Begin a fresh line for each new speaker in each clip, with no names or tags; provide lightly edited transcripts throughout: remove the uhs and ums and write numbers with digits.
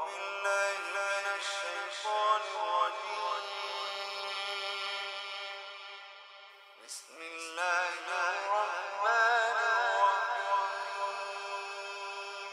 بالله من الشيطان الرجيم. بسم الله الرحمن الرحيم.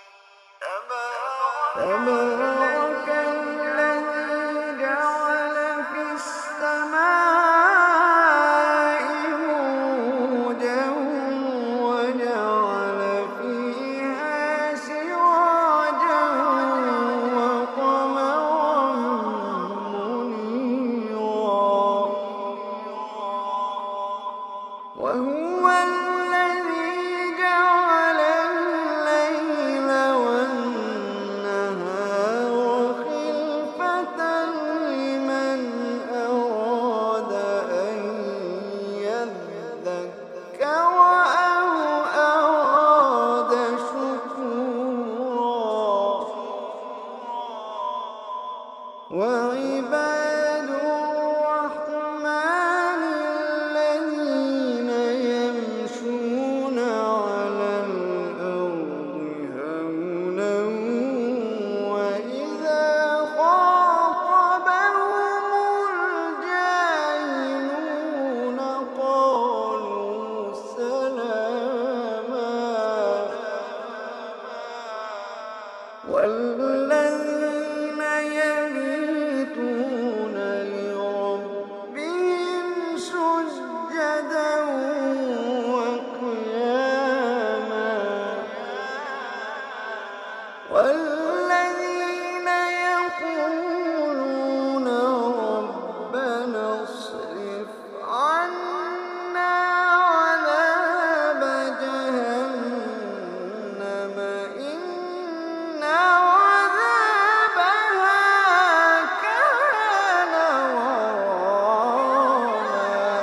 تبارك الذي جعل في السماء بروجا وجعل فيها سراجا وقمرا منيرا وهو الذي جعل الليل والنهار خلفة لمن أراد أن يذكر أو أراد شكورا وعباد الرحمن الذين يمشون على الأرض هونا وإذا خاطبهم الجاهلون قالوا سلاما والذين يبيتون لربهم سجدا وقياما والذين يقولون ربنا اصرف عنا عذاب جهنم إن عذابها كان غراما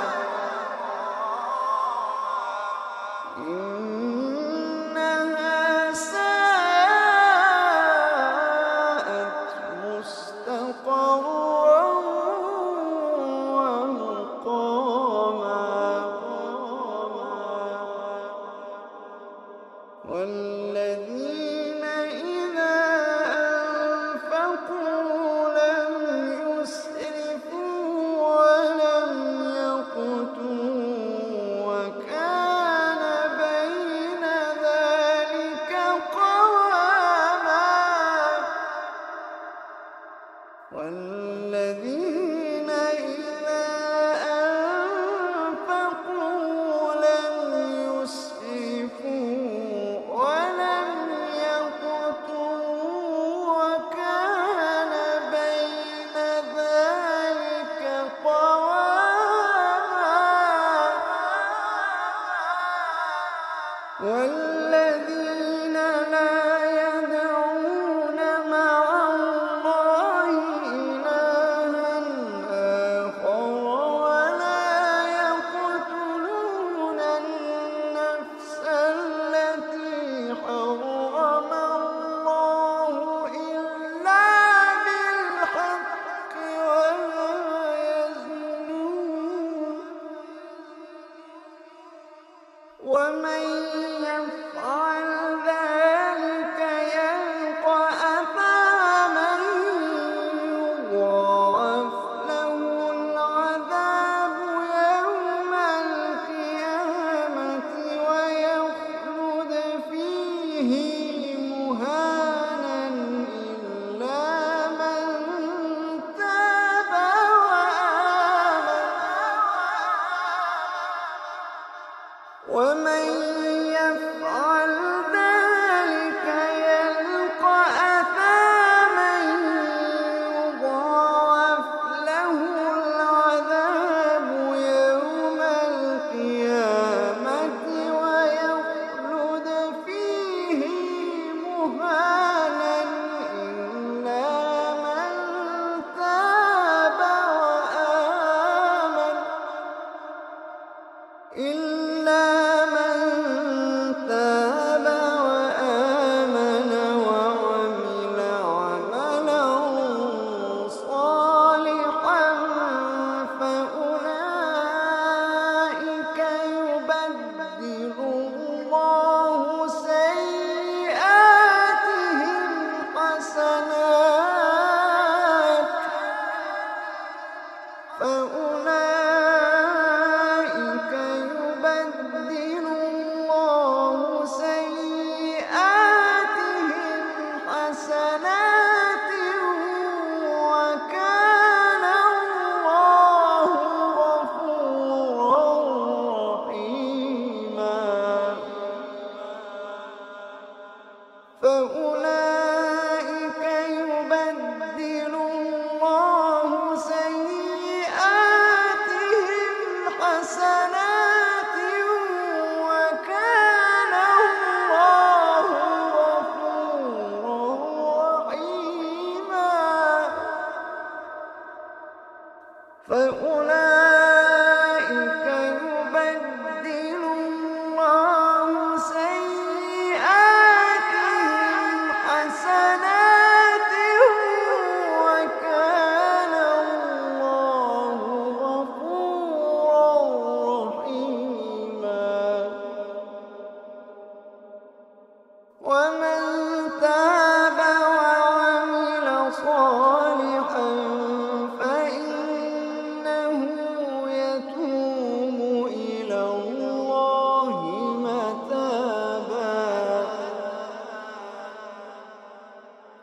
إنها ساءت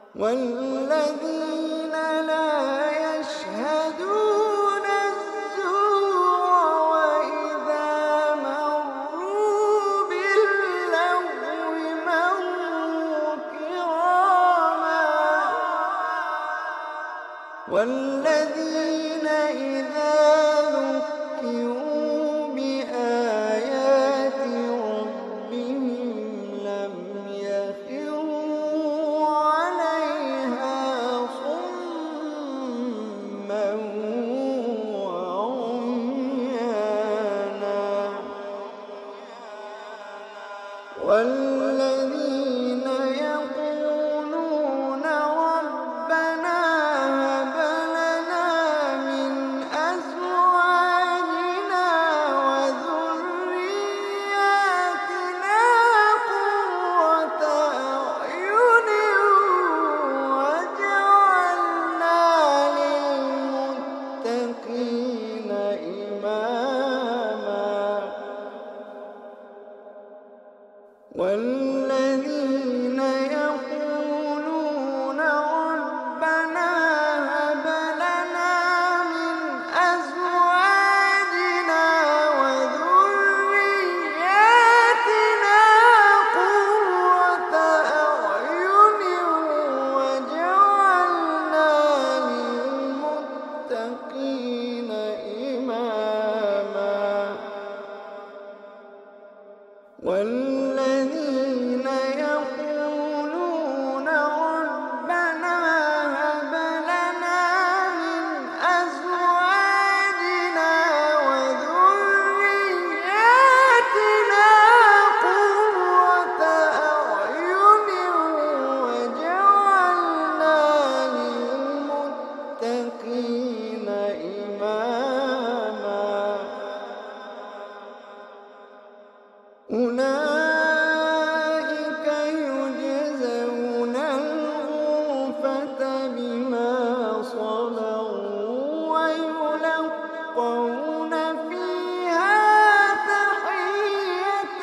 والذين لا يشهدون الزور وإذا مروا باللغو مروا كراما والذين إذا ذكروا بآيات ربهم لم يخروا عليها صما وعميانا والذين يقولون ربنا هب لنا من أزواجنا وذرياتنا قرة أعين واجعلنا للمتقين إماما والذين يقولون ربنا هب لنا من أزواجنا وذرياتنا قرة أعين واجعلنا للمتقين إماما والذين يقولون ربنا هب لنا من أزواجنا وذرياتنا قرة أعين واجعلنا للمتقين إماما أولئك يجزون الغرفة بما صبروا ويلقون فيها تحية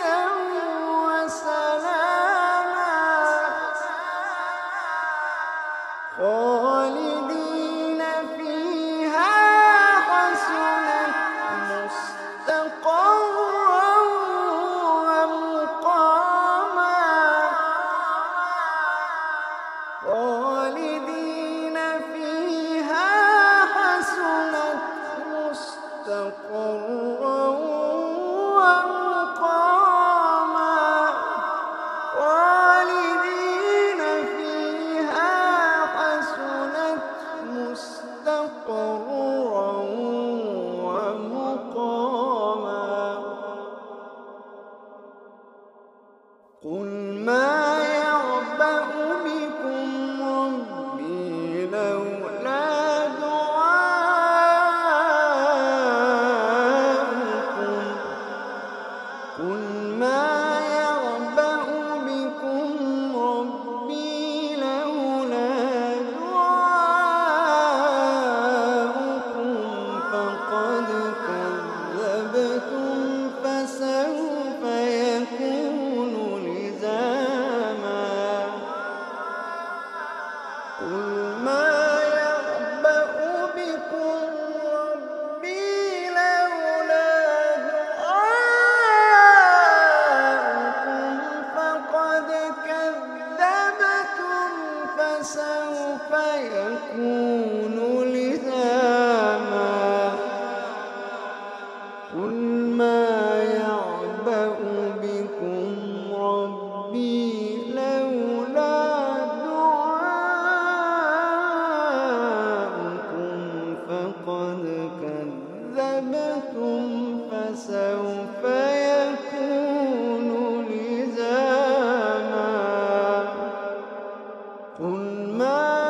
وسلاما خالدين فيها حسنت مستقرا خالدين فيها حسنت مستقرا ومقاما خالدين فيها حسنت مستقرا ومقاما قل ما يعبأ بكم ربي لولا دعاؤكم قل ما يعبأ بكم ربي لولا دعاؤكم فقد كذبتم فسوف يكون لزاما قل ما يعبأ بكم ربي لولا دعاؤكم فقد كذبتم فسوف يكون لزاما قل ما يعبأ بكم ربي لولا دعاؤكم فقد كذبتم فسوف يكون لزاما قل ما